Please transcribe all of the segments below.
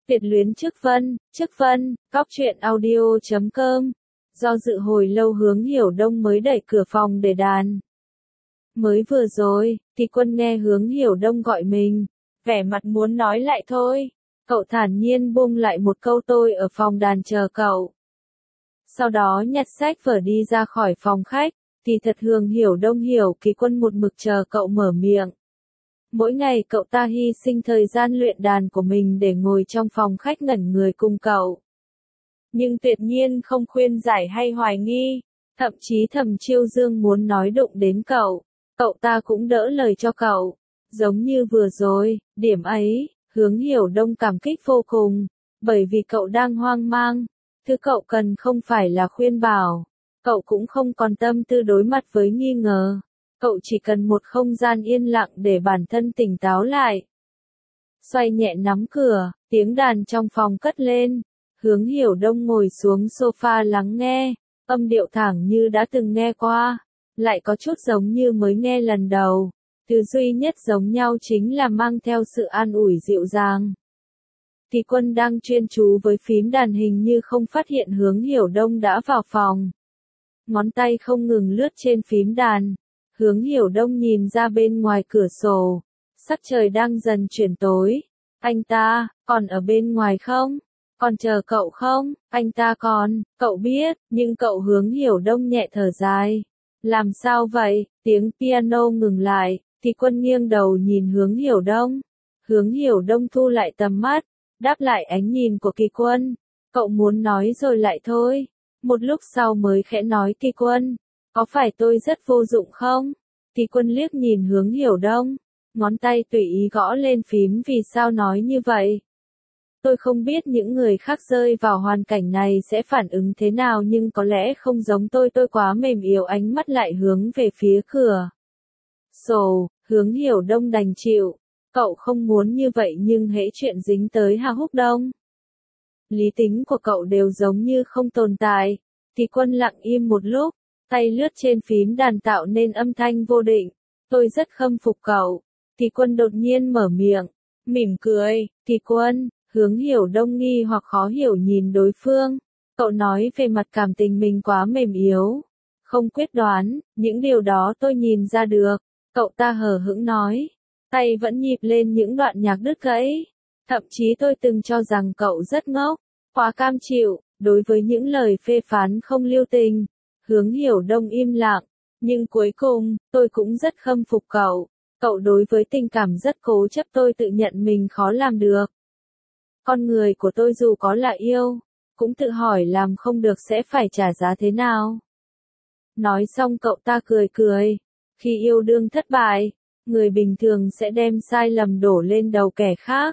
Biệt luyến Chức Vân, Cóc truyện audio.com. Do dự hồi lâu Hướng Hiểu Đông mới đẩy cửa phòng để đàn. Mới vừa rồi, thì Quân nghe Hướng Hiểu Đông gọi mình, vẻ mặt muốn nói lại thôi. Cậu thản nhiên buông lại một câu tôi ở phòng đàn chờ cậu. Sau đó nhặt sách vở đi ra khỏi phòng khách, thì thật Hướng Hiểu Đông hiểu Kỳ Quân một mực chờ cậu mở miệng. Mỗi ngày cậu ta hy sinh thời gian luyện đàn của mình để ngồi trong phòng khách ngẩn người cùng cậu. Nhưng tuyệt nhiên không khuyên giải hay hoài nghi, thậm chí Thẩm Chiêu Dương muốn nói đụng đến cậu, cậu ta cũng đỡ lời cho cậu. Giống như vừa rồi, điểm ấy, Hướng Hiểu Đông cảm kích vô cùng, bởi vì cậu đang hoang mang. Thứ cậu cần không phải là khuyên bảo, cậu cũng không còn tâm tư đối mặt với nghi ngờ. Cậu chỉ cần một không gian yên lặng để bản thân tỉnh táo lại. Xoay nhẹ nắm cửa, tiếng đàn trong phòng cất lên. Hướng Hiểu Đông ngồi xuống sofa lắng nghe, âm điệu thẳng như đã từng nghe qua, lại có chút giống như mới nghe lần đầu. Thứ duy nhất giống nhau chính là mang theo sự an ủi dịu dàng. Thì Quân đang chuyên chú với phím đàn hình như không phát hiện Hướng Hiểu Đông đã vào phòng. Ngón tay không ngừng lướt trên phím đàn. Hướng Hiểu Đông nhìn ra bên ngoài cửa sổ, sắc trời đang dần chuyển tối. Anh ta, còn ở bên ngoài không? Còn chờ cậu không? Anh ta còn, cậu biết, nhưng cậu Hướng Hiểu Đông nhẹ thở dài. Làm sao vậy? Tiếng piano ngừng lại, thì Quân nghiêng đầu nhìn Hướng Hiểu Đông. Hướng Hiểu Đông thu lại tầm mắt, đáp lại ánh nhìn của Kỳ Quân. Cậu muốn nói rồi lại thôi. Một lúc sau mới khẽ nói Kỳ Quân. Có phải tôi rất vô dụng không? Kỳ Quân liếc nhìn Hướng Hiểu Đông, ngón tay tùy ý gõ lên phím. Vì sao nói như vậy? Tôi không biết những người khác rơi vào hoàn cảnh này sẽ phản ứng thế nào, nhưng có lẽ không giống tôi quá mềm yếu. Ánh mắt lại hướng về phía cửa sổ, Hướng Hiểu Đông đành chịu. Cậu không muốn như vậy nhưng hễ chuyện dính tới Hà Húc Đông, lý tính của cậu đều giống như không tồn tại. Thì Quân lặng im một lúc, tay lướt trên phím đàn tạo nên âm thanh vô định. Tôi rất khâm phục cậu. Thì Quân đột nhiên mở miệng, mỉm cười. Thì Quân, Hướng Hiểu Đông nghi hoặc khó hiểu nhìn đối phương. Cậu nói về mặt cảm tình mình quá mềm yếu, không quyết đoán, những điều đó tôi nhìn ra được. Cậu ta hờ hững nói, tay vẫn nhịp lên những đoạn nhạc đứt gãy. Thậm chí tôi từng cho rằng cậu rất ngốc, quá cam chịu, đối với những lời phê phán không lưu tình. Hướng Hiểu Đông im lặng, nhưng cuối cùng, tôi cũng rất khâm phục cậu. Cậu đối với tình cảm rất cố chấp, tôi tự nhận mình khó làm được. Con người của tôi dù có là yêu, cũng tự hỏi làm không được sẽ phải trả giá thế nào. Nói xong cậu ta cười cười. Khi yêu đương thất bại, người bình thường sẽ đem sai lầm đổ lên đầu kẻ khác.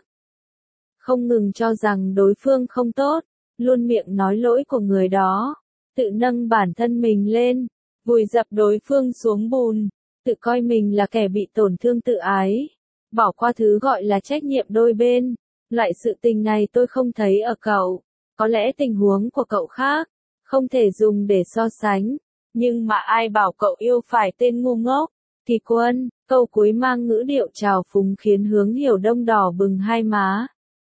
Không ngừng cho rằng đối phương không tốt, luôn miệng nói lỗi của người đó, tự nâng bản thân mình lên, vùi dập đối phương xuống bùn, tự coi mình là kẻ bị tổn thương tự ái, bỏ qua thứ gọi là trách nhiệm đôi bên. Loại sự tình này tôi không thấy ở cậu. Có lẽ tình huống của cậu khác, không thể dùng để so sánh. Nhưng mà ai bảo cậu yêu phải tên ngu ngốc? Thì Quân, câu cuối mang ngữ điệu trào phúng khiến Hướng Hiểu Đông đỏ bừng hai má.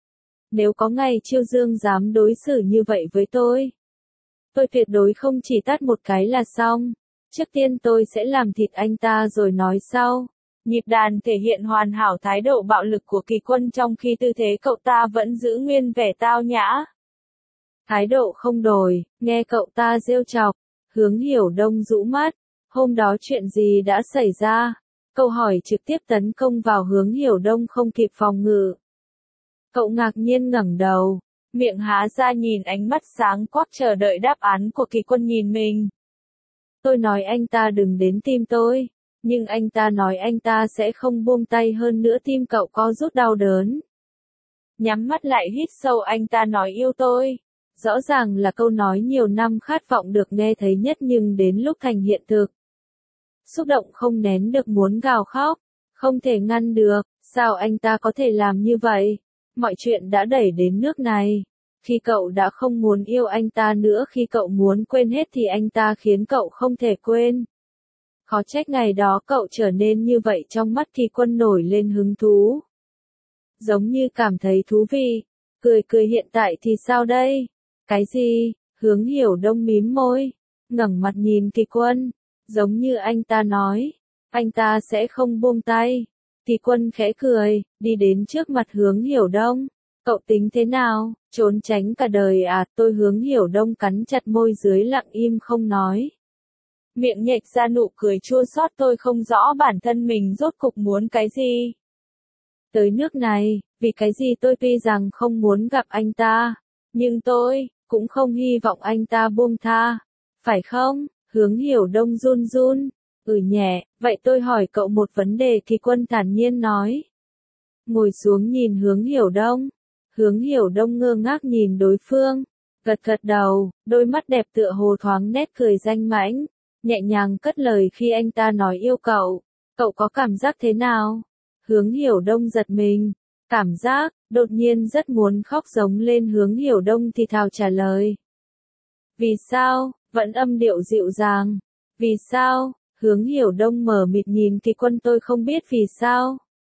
Nếu có ngày Chiêu Dương dám đối xử như vậy với tôi tuyệt đối không chỉ tát một cái là xong. Trước tiên tôi sẽ làm thịt anh ta rồi nói sau. Nhịp đàn thể hiện hoàn hảo thái độ bạo lực của Kỳ Quân, trong khi tư thế cậu ta vẫn giữ nguyên vẻ tao nhã. Thái độ không đổi, nghe cậu ta rêu chọc. Hướng Hiểu Đông rũ mắt. Hôm đó chuyện gì đã xảy ra? Câu hỏi trực tiếp tấn công vào Hướng Hiểu Đông không kịp phòng ngự. Cậu ngạc nhiên ngẩng đầu, miệng há ra nhìn ánh mắt sáng quắc chờ đợi đáp án của Kỳ Quân nhìn mình. Tôi nói anh ta đừng đến tim tôi, nhưng anh ta nói anh ta sẽ không buông tay, hơn nữa tim cậu co rút đau đớn. Nhắm mắt lại hít sâu, anh ta nói yêu tôi. Rõ ràng là câu nói nhiều năm khát vọng được nghe thấy nhất, nhưng đến lúc thành hiện thực, xúc động không nén được muốn gào khóc, không thể ngăn được. Sao anh ta có thể làm như vậy? Mọi chuyện đã đẩy đến nước này. Khi cậu đã không muốn yêu anh ta nữa, khi cậu muốn quên hết thì anh ta khiến cậu không thể quên. Khó trách ngày đó cậu trở nên như vậy. Trong mắt Kỳ Quân nổi lên hứng thú, giống như cảm thấy thú vị. Cười cười hiện tại thì sao đây? Cái gì? Hướng Hiểu Đông mím môi, ngẩng mặt nhìn Kỳ Quân, giống như anh ta nói, anh ta sẽ không buông tay. Kỳ Quân khẽ cười, đi đến trước mặt Hướng Hiểu Đông. Cậu tính thế nào, trốn tránh cả đời à? Tôi Hướng Hiểu Đông cắn chặt môi dưới lặng im không nói. Miệng nhếch ra nụ cười chua xót, tôi không rõ bản thân mình rốt cục muốn cái gì. Tới nước này, vì cái gì tôi tuy rằng không muốn gặp anh ta, nhưng tôi cũng không hy vọng anh ta buông tha. Phải không? Hướng Hiểu Đông run run. Nhẹ, vậy tôi hỏi cậu một vấn đề, Kỳ Quân thản nhiên nói. Ngồi xuống nhìn Hướng Hiểu Đông. Hướng Hiểu Đông ngơ ngác nhìn đối phương, gật gật đầu, đôi mắt đẹp tựa hồ thoáng nét cười danh mãnh, nhẹ nhàng cất lời khi anh ta nói yêu cậu. Cậu có cảm giác thế nào? Hướng Hiểu Đông giật mình, cảm giác, đột nhiên rất muốn khóc giống lên. Hướng Hiểu Đông thì thào trả lời. Vì sao? Vẫn âm điệu dịu dàng. Vì sao? Hướng Hiểu Đông mờ mịt nhìn Kỳ Quân, tôi không biết vì sao.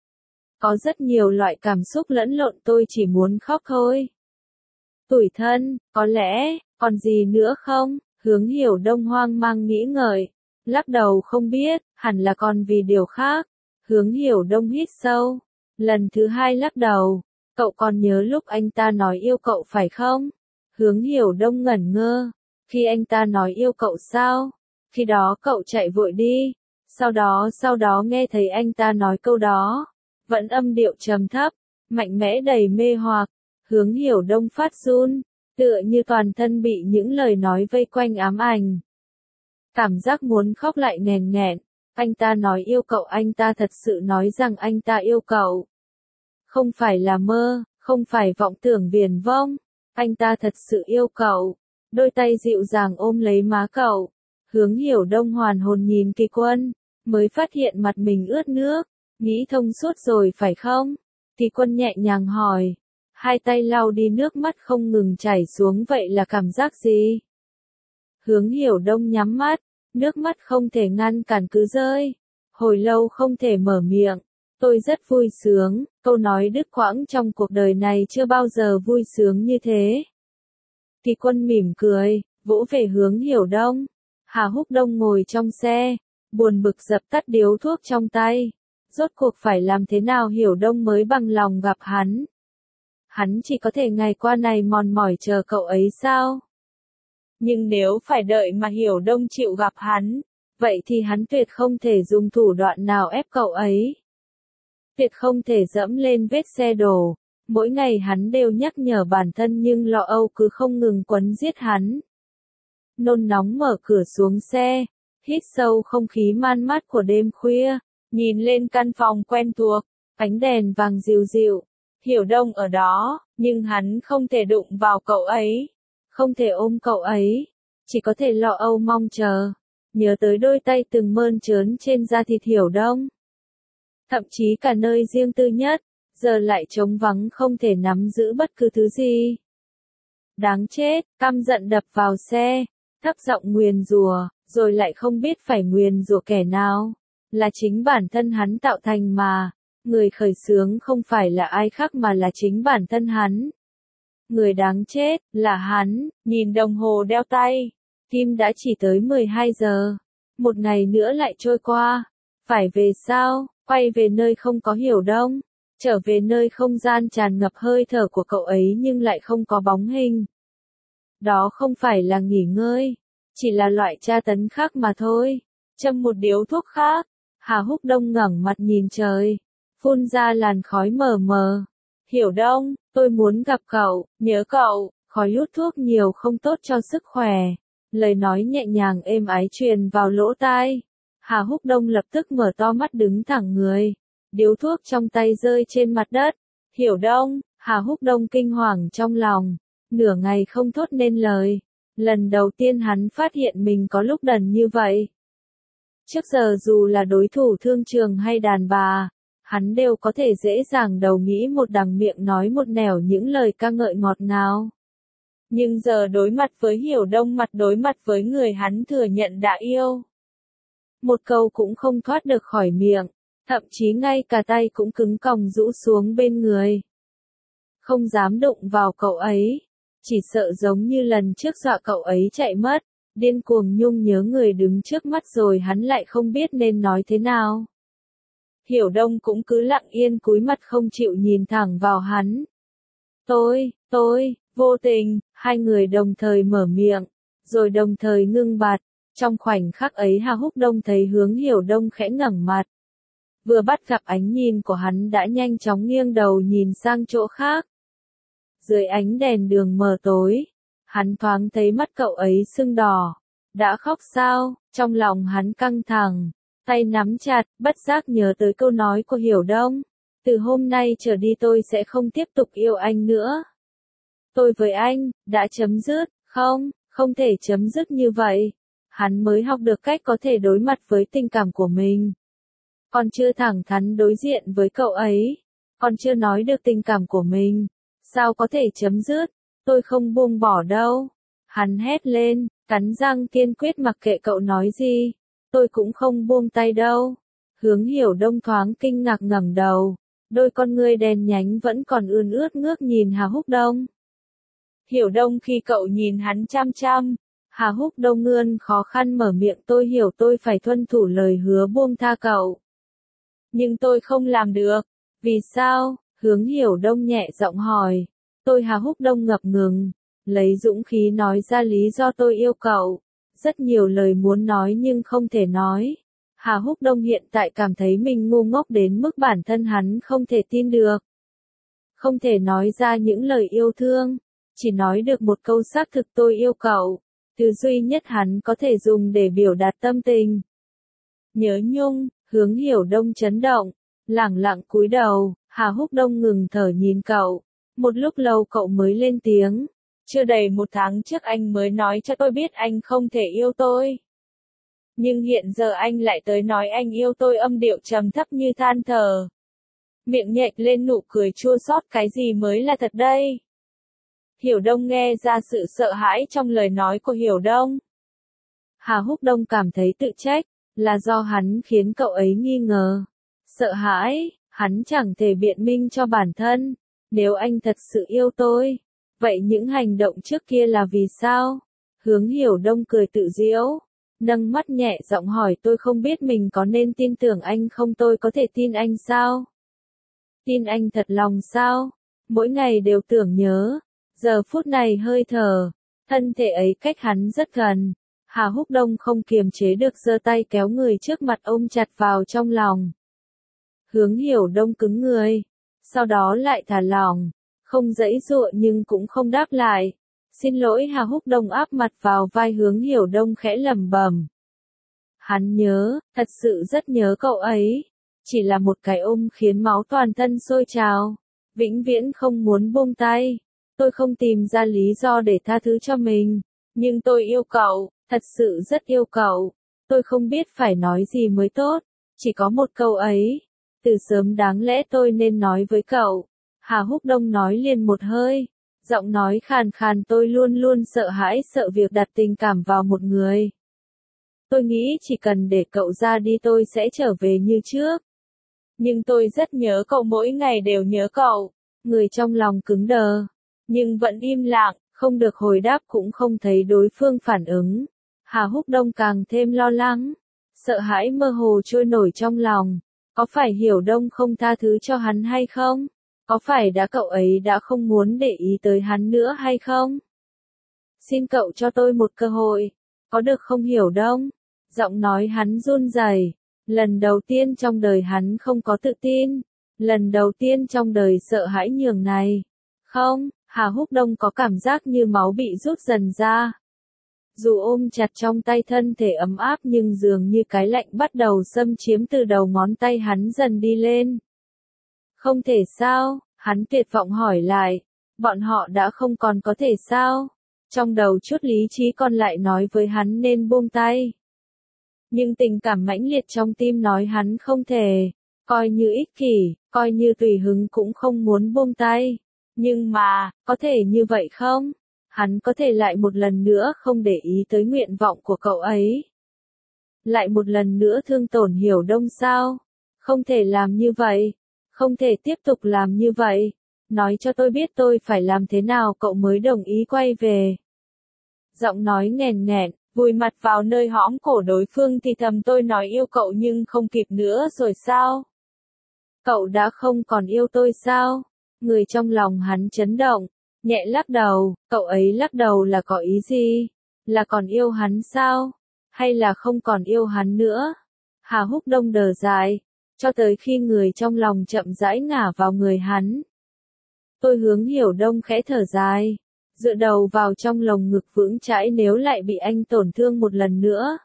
Có rất nhiều loại cảm xúc lẫn lộn, tôi chỉ muốn khóc thôi. Tủi thân, có lẽ, còn gì nữa không? Hướng Hiểu Đông hoang mang nghĩ ngợi, lắc đầu không biết, hẳn là còn vì điều khác. Hướng Hiểu Đông hít sâu, lần thứ hai lắc đầu, cậu còn nhớ lúc anh ta nói yêu cậu phải không? Hướng Hiểu Đông ngẩn ngơ, khi anh ta nói yêu cậu sao? Khi đó cậu chạy vội đi, sau đó nghe thấy anh ta nói câu đó, vẫn âm điệu trầm thấp, mạnh mẽ đầy mê hoặc. Hướng Hiểu Đông phát run, tựa như toàn thân bị những lời nói vây quanh ám ảnh. Cảm giác muốn khóc lại nghẹn nghẹn. Anh ta nói yêu cậu, anh ta thật sự nói rằng anh ta yêu cậu. Không phải là mơ, không phải vọng tưởng viển vông. Anh ta thật sự yêu cậu. Đôi tay dịu dàng ôm lấy má cậu. Hướng Hiểu Đông hoàn hồn nhìn Kỳ Quân, mới phát hiện mặt mình ướt nước. Nghĩ thông suốt rồi phải không? Kỳ Quân nhẹ nhàng hỏi. Hai tay lau đi nước mắt không ngừng chảy xuống, vậy là cảm giác gì? Hướng Hiểu Đông nhắm mắt, nước mắt không thể ngăn cản cứ rơi. Hồi lâu không thể mở miệng. Tôi rất vui sướng, câu nói đứt quãng trong cuộc đời này chưa bao giờ vui sướng như thế. Kỳ Quân mỉm cười, vỗ về Hướng Hiểu Đông. Hà Húc Đông ngồi trong xe, buồn bực dập tắt điếu thuốc trong tay. Rốt cuộc phải làm thế nào Hiểu Đông mới bằng lòng gặp hắn? Hắn chỉ có thể ngày qua ngày mòn mỏi chờ cậu ấy sao? Nhưng nếu phải đợi mà Hiểu Đông chịu gặp hắn, vậy thì hắn tuyệt không thể dùng thủ đoạn nào ép cậu ấy. Tuyệt không thể dẫm lên vết xe đổ. Mỗi ngày hắn đều nhắc nhở bản thân nhưng lo âu cứ không ngừng quấn giết hắn. Nôn nóng mở cửa xuống xe, hít sâu không khí man mát của đêm khuya, nhìn lên căn phòng quen thuộc, ánh đèn vàng dịu dịu. Hiểu Đông ở đó, nhưng hắn không thể đụng vào cậu ấy, không thể ôm cậu ấy, chỉ có thể lo âu mong chờ, nhớ tới đôi tay từng mơn trớn trên da thịt Hiểu Đông. Thậm chí cả nơi riêng tư nhất, giờ lại trống vắng không thể nắm giữ bất cứ thứ gì. Đáng chết, căm giận đập vào xe, thấp giọng nguyền rủa, rồi lại không biết phải nguyền rủa kẻ nào. Là chính bản thân hắn tạo thành mà. Người khởi xướng không phải là ai khác mà là chính bản thân hắn. Người đáng chết, là hắn. Nhìn đồng hồ đeo tay. Kim đã chỉ tới 12 giờ. Một ngày nữa lại trôi qua. Phải về sao? Quay về nơi không có Hiểu Đông. Trở về nơi không gian tràn ngập hơi thở của cậu ấy nhưng lại không có bóng hình. Đó không phải là nghỉ ngơi. Chỉ là loại tra tấn khác mà thôi. Châm một điếu thuốc khác. Hà Húc Đông ngẩng mặt nhìn trời. Phun ra làn khói mờ mờ. Hiểu Đông, tôi muốn gặp cậu, nhớ cậu. Khói hút thuốc nhiều không tốt cho sức khỏe. Lời nói nhẹ nhàng êm ái truyền vào lỗ tai. Hà Húc Đông lập tức mở to mắt đứng thẳng người. Điếu thuốc trong tay rơi trên mặt đất. Hiểu Đông, Hà Húc Đông kinh hoàng trong lòng. Nửa ngày không thốt nên lời. Lần đầu tiên hắn phát hiện mình có lúc đần như vậy. Trước giờ dù là đối thủ thương trường hay đàn bà, hắn đều có thể dễ dàng đầu nghĩ một đằng miệng nói một nẻo những lời ca ngợi ngọt ngào. Nhưng giờ đối mặt với Hiểu Đông, mặt đối mặt với người hắn thừa nhận đã yêu. Một câu cũng không thoát được khỏi miệng, thậm chí ngay cả tay cũng cứng còng rũ xuống bên người. không dám đụng vào cậu ấy. Chỉ sợ giống như lần trước dọa cậu ấy chạy mất, điên cuồng nhung nhớ người đứng trước mắt rồi hắn lại không biết nên nói thế nào. Hiểu Đông cũng cứ lặng yên cúi mặt không chịu nhìn thẳng vào hắn. Tôi, vô tình, hai người đồng thời mở miệng, rồi đồng thời ngưng bặt. Trong khoảnh khắc ấy Hà Húc Đông thấy Hướng Hiểu Đông khẽ ngẩng mặt. Vừa bắt gặp ánh nhìn của hắn đã nhanh chóng nghiêng đầu nhìn sang chỗ khác. Dưới ánh đèn đường mờ tối, hắn thoáng thấy mắt cậu ấy sưng đỏ. Đã khóc sao? Trong lòng hắn căng thẳng, tay nắm chặt, bất giác nhớ tới câu nói của Hiểu Đông. Từ hôm nay trở đi tôi sẽ không tiếp tục yêu anh nữa. Tôi với anh, đã chấm dứt, không thể chấm dứt như vậy. Hắn mới học được cách có thể đối mặt với tình cảm của mình. Còn chưa thẳng thắn đối diện với cậu ấy. Còn chưa nói được tình cảm của mình. Sao có thể chấm dứt? Tôi không buông bỏ đâu. Hắn hét lên, cắn răng kiên quyết mặc kệ cậu nói gì. Tôi cũng không buông tay đâu. Hướng Hiểu Đông thoáng kinh ngạc ngẩng đầu. Đôi con ngươi đen nhánh vẫn còn ươn ướt ngước nhìn Hà Húc Đông. Hiểu Đông khi cậu nhìn hắn chăm chăm. Hà Húc Đông ngươn khó khăn mở miệng tôi hiểu tôi phải tuân thủ lời hứa buông tha cậu. Nhưng tôi không làm được. Vì sao? Hướng Hiểu Đông nhẹ giọng hỏi. Tôi Hà Húc Đông ngập ngừng. Lấy dũng khí nói ra lý do tôi yêu cậu. Rất nhiều lời muốn nói nhưng không thể nói. Hà Húc Đông hiện tại cảm thấy mình ngu ngốc đến mức bản thân hắn không thể tin được. Không thể nói ra những lời yêu thương. Chỉ nói được một câu xác thực tôi yêu cậu. Từ duy nhất hắn có thể dùng để biểu đạt tâm tình. Nhớ nhung, Hướng Hiểu Đông chấn động, lẳng lặng cúi đầu, Hà Húc Đông ngừng thở nhìn cậu. Một lúc lâu cậu mới lên tiếng. Chưa đầy 1 tháng trước anh mới nói cho tôi biết anh không thể yêu tôi. Nhưng hiện giờ anh lại tới nói anh yêu tôi, âm điệu trầm thấp như than thở. Miệng nhếch lên nụ cười chua xót, cái gì mới là thật đây? Hiểu Đông nghe ra sự sợ hãi trong lời nói của Hiểu Đông. Hà Húc Đông cảm thấy tự trách, là do hắn khiến cậu ấy nghi ngờ. Sợ hãi, hắn chẳng thể biện minh cho bản thân. Nếu anh thật sự yêu tôi, vậy những hành động trước kia là vì sao? Hướng Hiểu Đông cười tự giễu, nâng mắt nhẹ giọng hỏi tôi không biết mình có nên tin tưởng anh không, tôi có thể tin anh sao? Tin anh thật lòng sao? Mỗi ngày đều tưởng nhớ. Giờ phút này hơi thở, thân thể ấy cách hắn rất gần. Hà Húc Đông không kiềm chế được giơ tay kéo người trước mặt ôm chặt vào trong lòng. Hướng Hiểu Đông cứng người, sau đó lại thả lỏng, không giãy giụa nhưng cũng không đáp lại. Xin lỗi. Hà Húc Đông áp mặt vào vai Hướng Hiểu Đông khẽ lẩm bẩm. Hắn nhớ, thật sự rất nhớ cậu ấy. Chỉ là một cái ôm khiến máu toàn thân sôi trào. Vĩnh viễn không muốn buông tay. Tôi không tìm ra lý do để tha thứ cho mình. Nhưng tôi yêu cậu, thật sự rất yêu cậu. Tôi không biết phải nói gì mới tốt. Chỉ có một câu ấy. Từ sớm đáng lẽ tôi nên nói với cậu. Hà Húc Đông nói liền một hơi. Giọng nói khàn khàn, tôi luôn luôn sợ hãi, sợ việc đặt tình cảm vào một người. Tôi nghĩ chỉ cần để cậu ra đi tôi sẽ trở về như trước. Nhưng tôi rất nhớ cậu, mỗi ngày đều nhớ cậu. Người trong lòng cứng đờ. Nhưng vẫn im lặng, không được hồi đáp cũng không thấy đối phương phản ứng. Hà Húc Đông càng thêm lo lắng. Sợ hãi mơ hồ trôi nổi trong lòng. Có phải Hiểu Đông không tha thứ cho hắn hay không? Có phải cậu ấy đã không muốn để ý tới hắn nữa hay không? Xin cậu cho tôi một cơ hội. Có được không Hiểu Đông? Giọng nói hắn run rẩy. Lần đầu tiên trong đời hắn không có tự tin. Lần đầu tiên trong đời sợ hãi nhường này. Không, Hà Húc Đông có cảm giác như máu bị rút dần ra. Dù ôm chặt trong tay thân thể ấm áp nhưng dường như cái lạnh bắt đầu xâm chiếm từ đầu ngón tay hắn dần đi lên. Không thể sao? Hắn tuyệt vọng hỏi lại. Bọn họ đã không còn có thể sao? Trong đầu chút lý trí còn lại nói với hắn nên buông tay. Nhưng tình cảm mãnh liệt trong tim nói hắn không thể. Coi như ích kỷ, coi như tùy hứng cũng không muốn buông tay. Nhưng mà, có thể như vậy không? Hắn có thể lại một lần nữa không để ý tới nguyện vọng của cậu ấy. Lại một lần nữa thương tổn Hiểu Đông sao? Không thể làm như vậy. Không thể tiếp tục làm như vậy. nói cho tôi biết tôi phải làm thế nào cậu mới đồng ý quay về. Giọng nói nghèn nghẹn, vùi mặt vào nơi hõm cổ đối phương thì thầm tôi nói yêu cậu nhưng không kịp nữa rồi sao? Cậu đã không còn yêu tôi sao? Người trong lòng hắn chấn động, nhẹ lắc đầu, cậu ấy lắc đầu là có ý gì? Là còn yêu hắn sao? Hay là không còn yêu hắn nữa? Hà Húc Đông đờ dài, cho tới khi người trong lòng chậm rãi ngả vào người hắn. Tôi Hướng Hiểu Đông khẽ thở dài, dựa đầu vào trong lồng ngực vững chãi nếu lại bị anh tổn thương một lần nữa.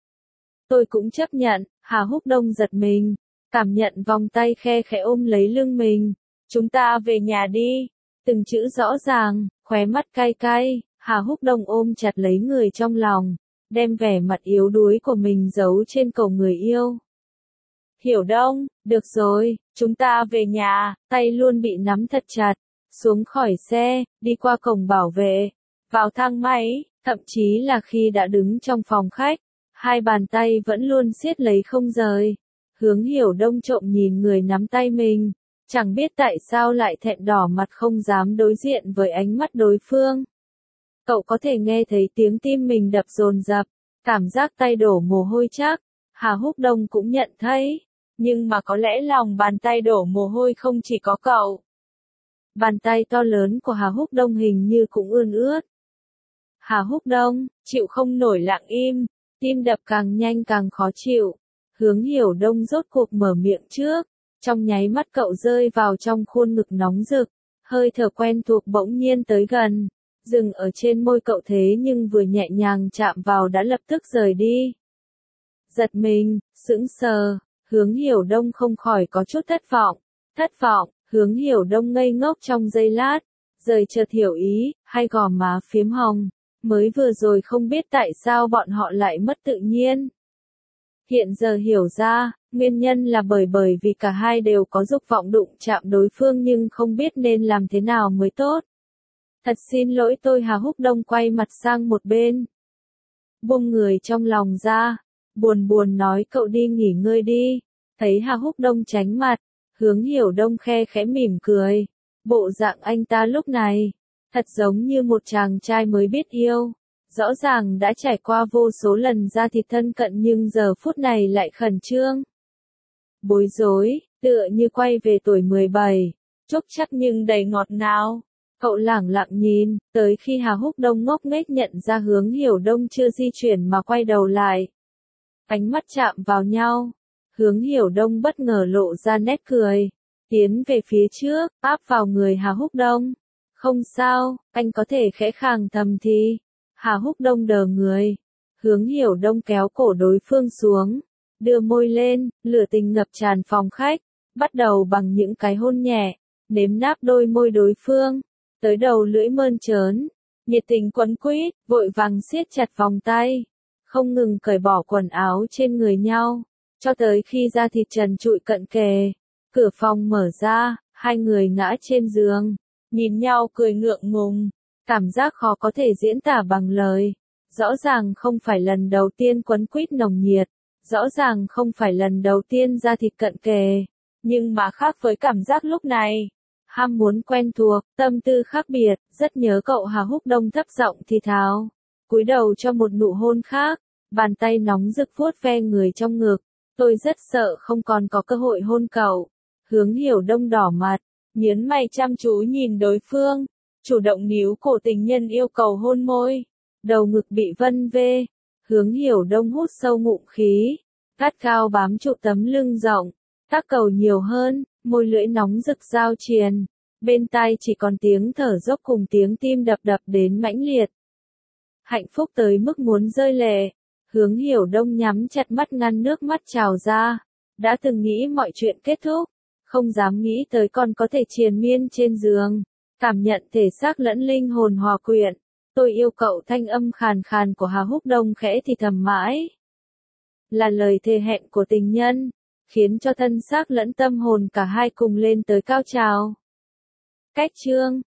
Tôi cũng chấp nhận, Hà Húc Đông giật mình, cảm nhận vòng tay khe khẽ ôm lấy lưng mình. Chúng ta về nhà đi. Từng chữ rõ ràng, khóe mắt cay cay, Hà Húc Đông ôm chặt lấy người trong lòng, đem vẻ mặt yếu đuối của mình giấu trên cổ người yêu. Hiểu Đông, được rồi, chúng ta về nhà, tay luôn bị nắm thật chặt, xuống khỏi xe, đi qua cổng bảo vệ, vào thang máy, thậm chí là khi đã đứng trong phòng khách, hai bàn tay vẫn luôn siết lấy không rời. Hướng Hiểu Đông trộm nhìn người nắm tay mình, chẳng biết tại sao lại thẹn đỏ mặt không dám đối diện với ánh mắt đối phương. Cậu có thể nghe thấy tiếng tim mình đập dồn dập, cảm giác tay đổ mồ hôi chắc, Hà Húc Đông cũng nhận thấy, nhưng mà có lẽ lòng bàn tay đổ mồ hôi không chỉ có cậu. Bàn tay to lớn của Hà Húc Đông hình như cũng ươn ướt. Hà Húc Đông, chịu không nổi lặng im, tim đập càng nhanh càng khó chịu. Hướng Hiểu Đông rốt cuộc mở miệng trước, trong nháy mắt cậu rơi vào trong khuôn ngực nóng rực, hơi thở quen thuộc bỗng nhiên tới gần, dừng ở trên môi cậu thế nhưng vừa nhẹ nhàng chạm vào đã lập tức rời đi. Giật mình, sững sờ, Hướng Hiểu Đông không khỏi có chút thất vọng, Hướng Hiểu Đông ngây ngốc trong giây lát, rồi chợt hiểu ý, hai gò má phiếm hồng, mới vừa rồi không biết tại sao bọn họ lại mất tự nhiên. Hiện giờ hiểu ra, nguyên nhân là bởi vì cả hai đều có dục vọng đụng chạm đối phương nhưng không biết nên làm thế nào mới tốt. Thật xin lỗi tôi Hà Húc Đông quay mặt sang một bên. Buông người trong lòng ra, buồn buồn nói cậu đi nghỉ ngơi đi. Thấy Hà Húc Đông tránh mặt, Hướng Hiểu Đông khe khẽ mỉm cười. Bộ dạng anh ta lúc này, thật giống như một chàng trai mới biết yêu. Rõ ràng đã trải qua vô số lần ra thịt thân cận nhưng giờ phút này lại khẩn trương. Bối rối, tựa như quay về tuổi 17, chúc chắc nhưng đầy ngọt ngào. Cậu lẳng lặng nhìn, tới khi Hà Húc Đông ngốc nghếch nhận ra Hướng Hiểu Đông chưa di chuyển mà quay đầu lại. Ánh mắt chạm vào nhau, Hướng Hiểu Đông bất ngờ lộ ra nét cười, tiến về phía trước, áp vào người Hà Húc Đông. Không sao, anh có thể khẽ khàng thầm thì. Hà Húc Đông đờ người, Hướng Hiểu Đông kéo cổ đối phương xuống, đưa môi lên, lửa tình ngập tràn phòng khách, bắt đầu bằng những cái hôn nhẹ, nếm náp đôi môi đối phương, tới đầu lưỡi mơn trớn, nhiệt tình quấn quýt, vội vàng siết chặt vòng tay, không ngừng cởi bỏ quần áo trên người nhau, cho tới khi da thịt trần trụi cận kề. Cửa phòng mở ra, hai người ngã trên giường, nhìn nhau cười ngượng ngùng. Cảm giác khó có thể diễn tả bằng lời. Rõ ràng không phải lần đầu tiên quấn quýt nồng nhiệt. Rõ ràng không phải lần đầu tiên da thịt cận kề. Nhưng mà khác với cảm giác lúc này. Ham muốn quen thuộc, tâm tư khác biệt, rất nhớ cậu Hà Húc Đông thấp giọng thì thào. Cúi đầu cho một nụ hôn khác. Bàn tay nóng rực vuốt ve người trong ngực. Tôi rất sợ không còn có cơ hội hôn cậu. Hướng Hiểu Đông đỏ mặt, nhớn mày chăm chú nhìn đối phương. Chủ động níu cổ tình nhân yêu cầu hôn môi, đầu ngực bị vân vê, Hướng Hiểu Đông hút sâu ngụm khí, gắt gao bám trụ tấm lưng rộng, tác cầu nhiều hơn, môi lưỡi nóng rực giao triền, bên tai chỉ còn tiếng thở dốc cùng tiếng tim đập đập đến mãnh liệt. Hạnh phúc tới mức muốn rơi lệ, Hướng Hiểu Đông nhắm chặt mắt ngăn nước mắt trào ra, đã từng nghĩ mọi chuyện kết thúc, không dám nghĩ tới còn có thể triền miên trên giường. Cảm nhận thể xác lẫn linh hồn hòa quyện, tôi yêu cậu thanh âm khàn khàn của Hà Húc Đông khẽ thì thầm mãi. Là lời thề hẹn của tình nhân, khiến cho thân xác lẫn tâm hồn cả hai cùng lên tới cao trào. Cách chương